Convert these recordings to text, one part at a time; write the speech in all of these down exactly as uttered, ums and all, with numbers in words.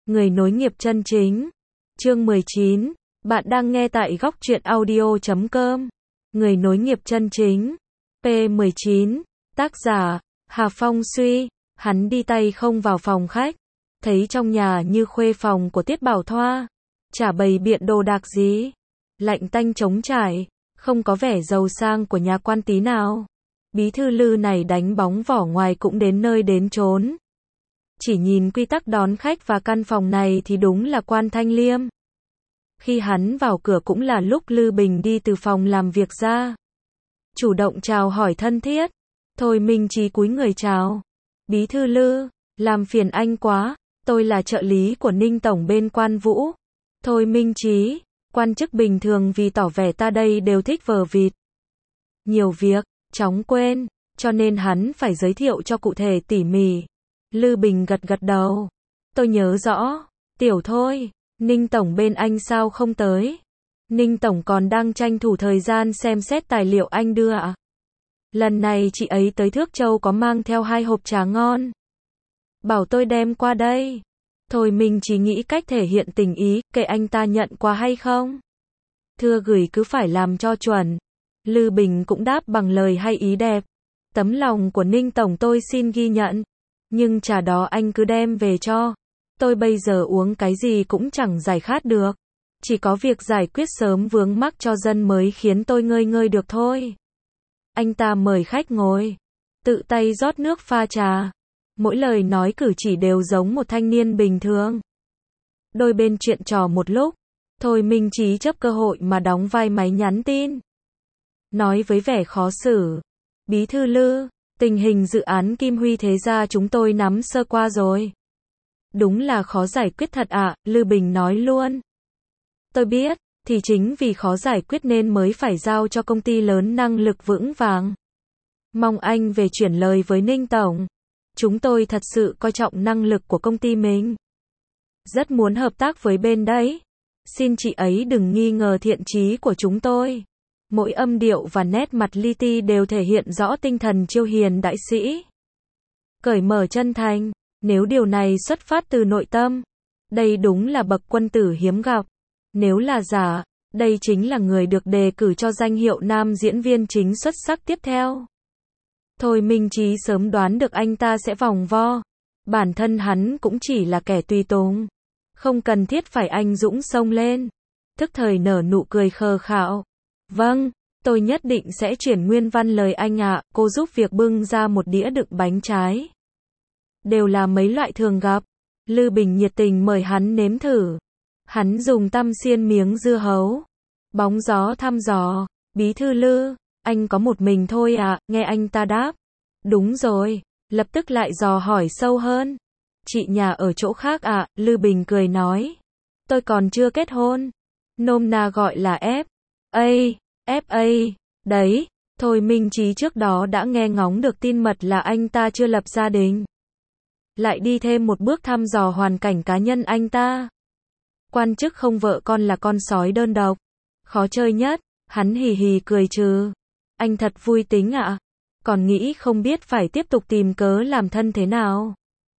Người nối nghiệp chân chính. Chương mười chín. Bạn đang nghe tại góc truyện audio chấm com. Người nối nghiệp chân chính. P mười chín. Tác giả, Hà Phong Suy. Hắn đi tay không vào phòng khách. Thấy trong nhà như khuê phòng của Tiết Bảo Thoa. Chả bày biện đồ đạc gì. Lạnh tanh trống trải. Không có vẻ giàu sang của nhà quan tí nào. Bí thư Lư này đánh bóng vỏ ngoài cũng đến nơi đến chốn. Chỉ nhìn quy tắc đón khách và căn phòng này thì đúng là quan thanh liêm. Khi hắn vào cửa cũng là lúc Lư Bình đi từ phòng làm việc ra. Chủ động chào hỏi thân thiết. Thôi Minh Chí cúi người chào. Bí thư Lư, làm phiền anh quá, tôi là trợ lý của Ninh Tổng bên Quan Vũ. Thôi Minh Chí, quan chức bình thường vì tỏ vẻ ta đây đều thích vờ vịt. Nhiều việc, chóng quên, cho nên hắn phải giới thiệu cho cụ thể tỉ mỉ. Lư Bình gật gật đầu. Tôi nhớ rõ, tiểu Thôi, Ninh Tổng bên anh sao không tới? Ninh Tổng còn đang tranh thủ thời gian xem xét tài liệu anh đưa ạ. Lần này chị ấy tới Thước Châu có mang theo hai hộp trà ngon. Bảo tôi đem qua đây. Thôi mình chỉ nghĩ cách thể hiện tình ý, kệ anh ta nhận qua hay không. Thưa gửi cứ phải làm cho chuẩn. Lư Bình cũng đáp bằng lời hay ý đẹp. Tấm lòng của Ninh Tổng tôi xin ghi nhận. Nhưng trà đó anh cứ đem về cho. Tôi bây giờ uống cái gì cũng chẳng giải khát được. Chỉ có việc giải quyết sớm vướng mắc cho dân mới khiến tôi ngơi ngơi được thôi. Anh ta mời khách ngồi. Tự tay rót nước pha trà. Mỗi lời nói cử chỉ đều giống một thanh niên bình thường. Đôi bên chuyện trò một lúc. Thôi Minh Chí chấp cơ hội mà đóng vai máy nhắn tin. Nói với vẻ khó xử. Bí thư Lư, tình hình dự án Kim Huy Thế Gia chúng tôi nắm sơ qua rồi. Đúng là khó giải quyết thật ạ, à, Lư Bình nói luôn. Tôi biết, thì chính vì khó giải quyết nên mới phải giao cho công ty lớn năng lực vững vàng. Mong anh về chuyển lời với Ninh Tổng. Chúng tôi thật sự coi trọng năng lực của công ty mình. Rất muốn hợp tác với bên đấy. Xin chị ấy đừng nghi ngờ thiện chí của chúng tôi. Mỗi âm điệu và nét mặt li ti đều thể hiện rõ tinh thần chiêu hiền đại sĩ. Cởi mở chân thành, nếu điều này xuất phát từ nội tâm, đây đúng là bậc quân tử hiếm gặp. Nếu là giả, đây chính là người được đề cử cho danh hiệu nam diễn viên chính xuất sắc tiếp theo. Thôi Minh Chí sớm đoán được anh ta sẽ vòng vo. Bản thân hắn cũng chỉ là kẻ tùy tùng. Không cần thiết phải anh dũng xông lên. Thức thời nở nụ cười khờ khạo. Vâng, tôi nhất định sẽ chuyển nguyên văn lời anh ạ. Cô giúp việc bưng ra một đĩa đựng bánh trái. Đều là mấy loại thường gặp. Lư Bình nhiệt tình mời hắn nếm thử. Hắn dùng tăm xiên miếng dưa hấu. Bóng gió thăm dò. Bí thư Lư, anh có một mình thôi ạ, à, nghe anh ta đáp. Đúng rồi, lập tức lại dò hỏi sâu hơn. Chị nhà ở chỗ khác ạ, à, Lư Bình cười nói. Tôi còn chưa kết hôn. Nôm na gọi là F. A. F A. Đấy, Thôi Minh Chí trước đó đã nghe ngóng được tin mật là anh ta chưa lập gia đình. Lại đi thêm một bước thăm dò hoàn cảnh cá nhân anh ta. Quan chức không vợ con là con sói đơn độc. Khó chơi nhất, hắn hì hì cười trừ. Anh thật vui tính ạ. À? Còn nghĩ không biết phải tiếp tục tìm cớ làm thân thế nào.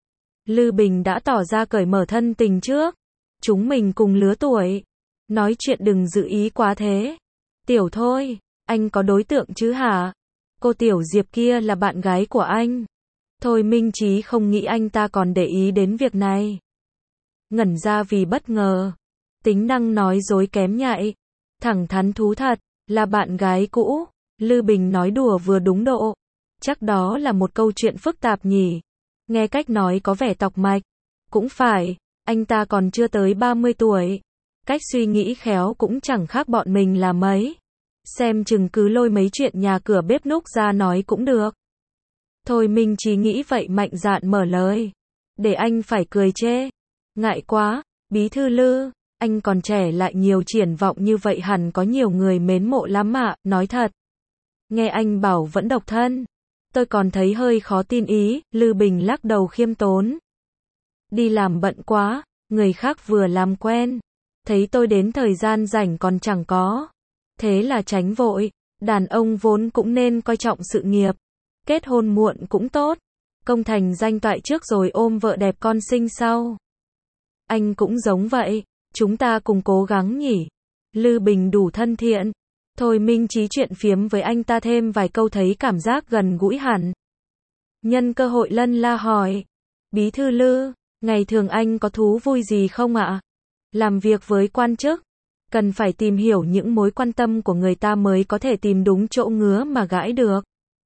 Lư Bình đã tỏ ra cởi mở thân tình trước. Chúng mình cùng lứa tuổi. Nói chuyện đừng dự ý quá thế. Tiểu Thôi, anh có đối tượng chứ hả? Cô Tiểu Diệp kia là bạn gái của anh. Thôi Minh Chí không nghĩ anh ta còn để ý đến việc này. Ngẩn ra vì bất ngờ. Tính năng nói dối kém nhạy. Thẳng thắn thú thật, là bạn gái cũ. Lư Bình nói đùa vừa đúng độ. Chắc đó là một câu chuyện phức tạp nhỉ. Nghe cách nói có vẻ tọc mạch. Cũng phải, anh ta còn chưa tới ba mươi tuổi. Cách suy nghĩ khéo cũng chẳng khác bọn mình là mấy. Xem chừng cứ lôi mấy chuyện nhà cửa bếp núc ra nói cũng được. Thôi mình chỉ nghĩ vậy mạnh dạn mở lời. Để anh phải cười chê. Ngại quá, Bí thư Lư, anh còn trẻ lại nhiều triển vọng như vậy hẳn có nhiều người mến mộ lắm ạ, nói thật. Nghe anh bảo vẫn độc thân. Tôi còn thấy hơi khó tin ý, Lư Bình lắc đầu khiêm tốn. Đi làm bận quá, người khác vừa làm quen. Thấy tôi đến thời gian rảnh còn chẳng có. Thế là tránh vội, đàn ông vốn cũng nên coi trọng sự nghiệp. Kết hôn muộn cũng tốt. Công thành danh toại trước rồi ôm vợ đẹp con sinh sau. Anh cũng giống vậy. Chúng ta cùng cố gắng nhỉ. Lư Bình đủ thân thiện. Thôi Minh Chí chuyện phiếm với anh ta thêm vài câu thấy cảm giác gần gũi hẳn. Nhân cơ hội lân la hỏi. Bí thư Lư, ngày thường anh có thú vui gì không ạ? Làm việc với quan chức, cần phải tìm hiểu những mối quan tâm của người ta mới có thể tìm đúng chỗ ngứa mà gãi được.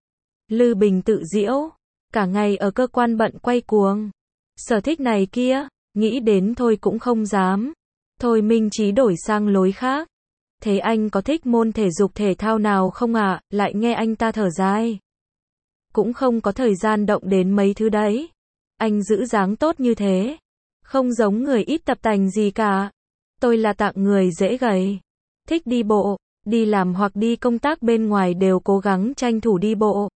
Lư Bình tự giễu, cả ngày ở cơ quan bận quay cuồng. Sở thích này kia, nghĩ đến thôi cũng không dám. Thôi Minh Chí đổi sang lối khác. Thế anh có thích môn thể dục thể thao nào không ạ? Lại nghe anh ta thở dài. Cũng không có thời gian động đến mấy thứ đấy. Anh giữ dáng tốt như thế. Không giống người ít tập tành gì cả. Tôi là dạng người dễ gầy. Thích đi bộ, đi làm hoặc đi công tác bên ngoài đều cố gắng tranh thủ đi bộ.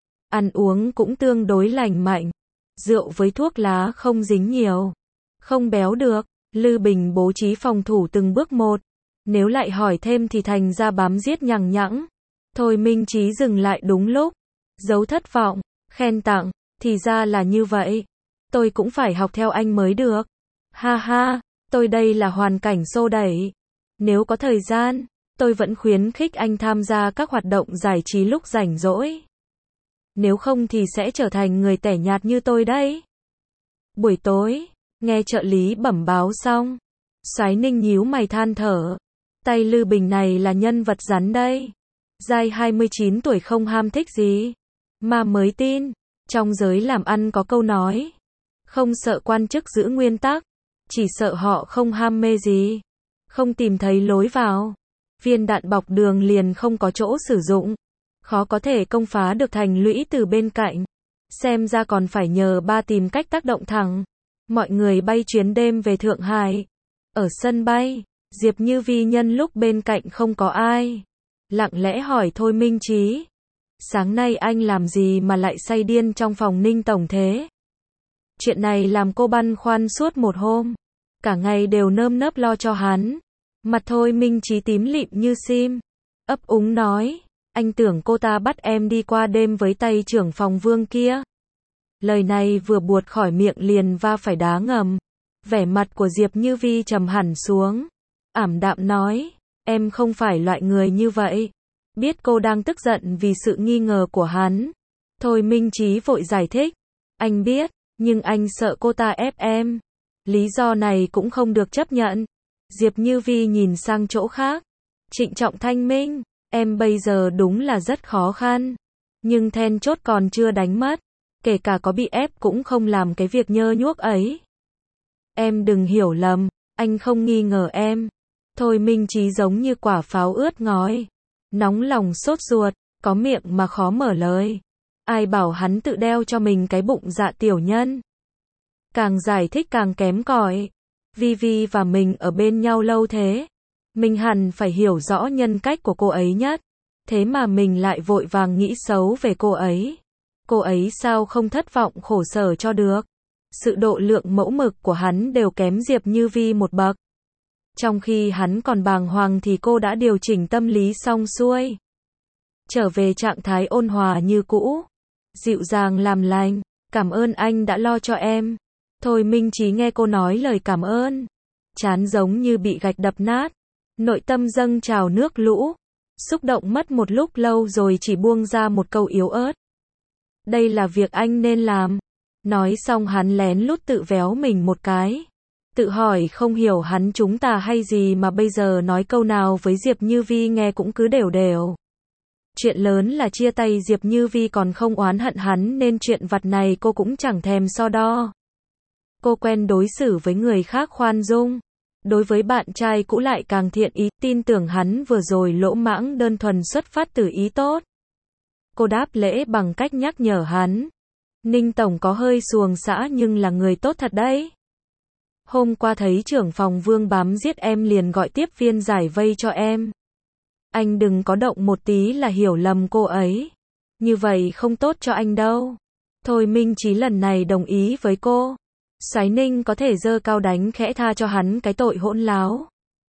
Ăn uống cũng tương đối lành mạnh. Rượu với thuốc lá không dính nhiều. Không béo được. Lư Bình bố trí phòng thủ từng bước một. Nếu lại hỏi thêm thì thành ra bám giết nhằng nhẵng. Thôi Minh Chí dừng lại đúng lúc. Giấu thất vọng, khen tặng, thì ra là như vậy. Tôi cũng phải học theo anh mới được. Ha ha, tôi đây là hoàn cảnh xô đẩy. Nếu có thời gian, tôi vẫn khuyến khích anh tham gia các hoạt động giải trí lúc rảnh rỗi. Nếu không thì sẽ trở thành người tẻ nhạt như tôi đấy. Buổi tối, nghe trợ lý bẩm báo xong, Soái Ninh nhíu mày than thở. Tay Lư Bình này là nhân vật rắn đây. Giai hai mươi chín tuổi không ham thích gì. Mà mới tin, trong giới làm ăn có câu nói. Không sợ quan chức giữ nguyên tắc, chỉ sợ họ không ham mê gì. Không tìm thấy lối vào. Viên đạn bọc đường liền không có chỗ sử dụng. Khó có thể công phá được thành lũy từ bên cạnh. Xem ra còn phải nhờ ba tìm cách tác động thẳng. Mọi người bay chuyến đêm về Thượng Hải. Ở sân bay, Diệp Như Vi nhân lúc bên cạnh không có ai. Lặng lẽ hỏi Thôi Minh Chí. Sáng nay anh làm gì mà lại say điên trong phòng Ninh Tổng thế? Chuyện này làm cô băn khoăn suốt một hôm. Cả ngày đều nơm nớp lo cho hắn. Mặt Thôi Minh Chí tím lịm như sim. Ấp úng nói. Anh tưởng cô ta bắt em đi qua đêm với tay trưởng phòng Vương kia. Lời này vừa buột khỏi miệng liền va phải đá ngầm. Vẻ mặt của Diệp Như Vi trầm hẳn xuống. Ảm đạm nói. Em không phải loại người như vậy. Biết cô đang tức giận vì sự nghi ngờ của hắn. Thôi Minh Chí vội giải thích. Anh biết, nhưng anh sợ cô ta ép em. Lý do này cũng không được chấp nhận. Diệp Như Vi nhìn sang chỗ khác. Trịnh trọng thanh minh. Em bây giờ đúng là rất khó khăn. Nhưng then chốt còn chưa đánh mất. Kể cả có bị ép cũng không làm cái việc nhơ nhuốc ấy. Em đừng hiểu lầm. Anh không nghi ngờ em. Thôi Minh Chí giống như quả pháo ướt ngói. Nóng lòng sốt ruột, có miệng mà khó mở lời. Ai bảo hắn tự đeo cho mình cái bụng dạ tiểu nhân. Càng giải thích càng kém cỏi. Vi Vi và mình ở bên nhau lâu thế. Mình hẳn phải hiểu rõ nhân cách của cô ấy nhất. Thế mà mình lại vội vàng nghĩ xấu về cô ấy. Cô ấy sao không thất vọng khổ sở cho được. Sự độ lượng mẫu mực của hắn đều kém Diệp Như Vi một bậc. Trong khi hắn còn bàng hoàng thì cô đã điều chỉnh tâm lý xong xuôi. Trở về trạng thái ôn hòa như cũ. Dịu dàng làm lành. Cảm ơn anh đã lo cho em. Thôi Minh Chí nghe cô nói lời cảm ơn. Chán giống như bị gạch đập nát. Nội tâm dâng trào nước lũ. Xúc động mất một lúc lâu rồi chỉ buông ra một câu yếu ớt. Đây là việc anh nên làm. Nói xong hắn lén lút tự véo mình một cái. Tự hỏi không hiểu hắn chúng ta hay gì mà bây giờ nói câu nào với Diệp Như Vi nghe cũng cứ đều đều. Chuyện lớn là chia tay Diệp Như Vi còn không oán hận hắn nên chuyện vặt này cô cũng chẳng thèm so đo. Cô quen đối xử với người khác khoan dung. Đối với bạn trai cũ lại càng thiện ý, tin tưởng hắn vừa rồi lỗ mãng đơn thuần xuất phát từ ý tốt. Cô đáp lễ bằng cách nhắc nhở hắn. Ninh Tổng có hơi xuồng xã nhưng là người tốt thật đấy. Hôm qua thấy trưởng phòng Vương bám giết em liền gọi tiếp viên giải vây cho em. Anh đừng có động một tí là hiểu lầm cô ấy. Như vậy không tốt cho anh đâu. Thôi Minh Chí lần này đồng ý với cô. Soái Ninh có thể giơ cao đánh khẽ tha cho hắn cái tội hỗn láo.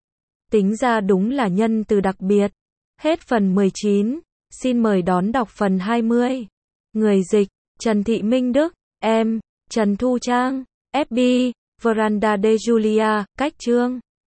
Tính ra đúng là nhân từ đặc biệt. Hết phần mười chín. Xin mời đón đọc phần hai mươi. Người dịch, Trần Thị Minh Đức, em, Trần Thu Trang, ép bê, Veranda de Julia, cách chương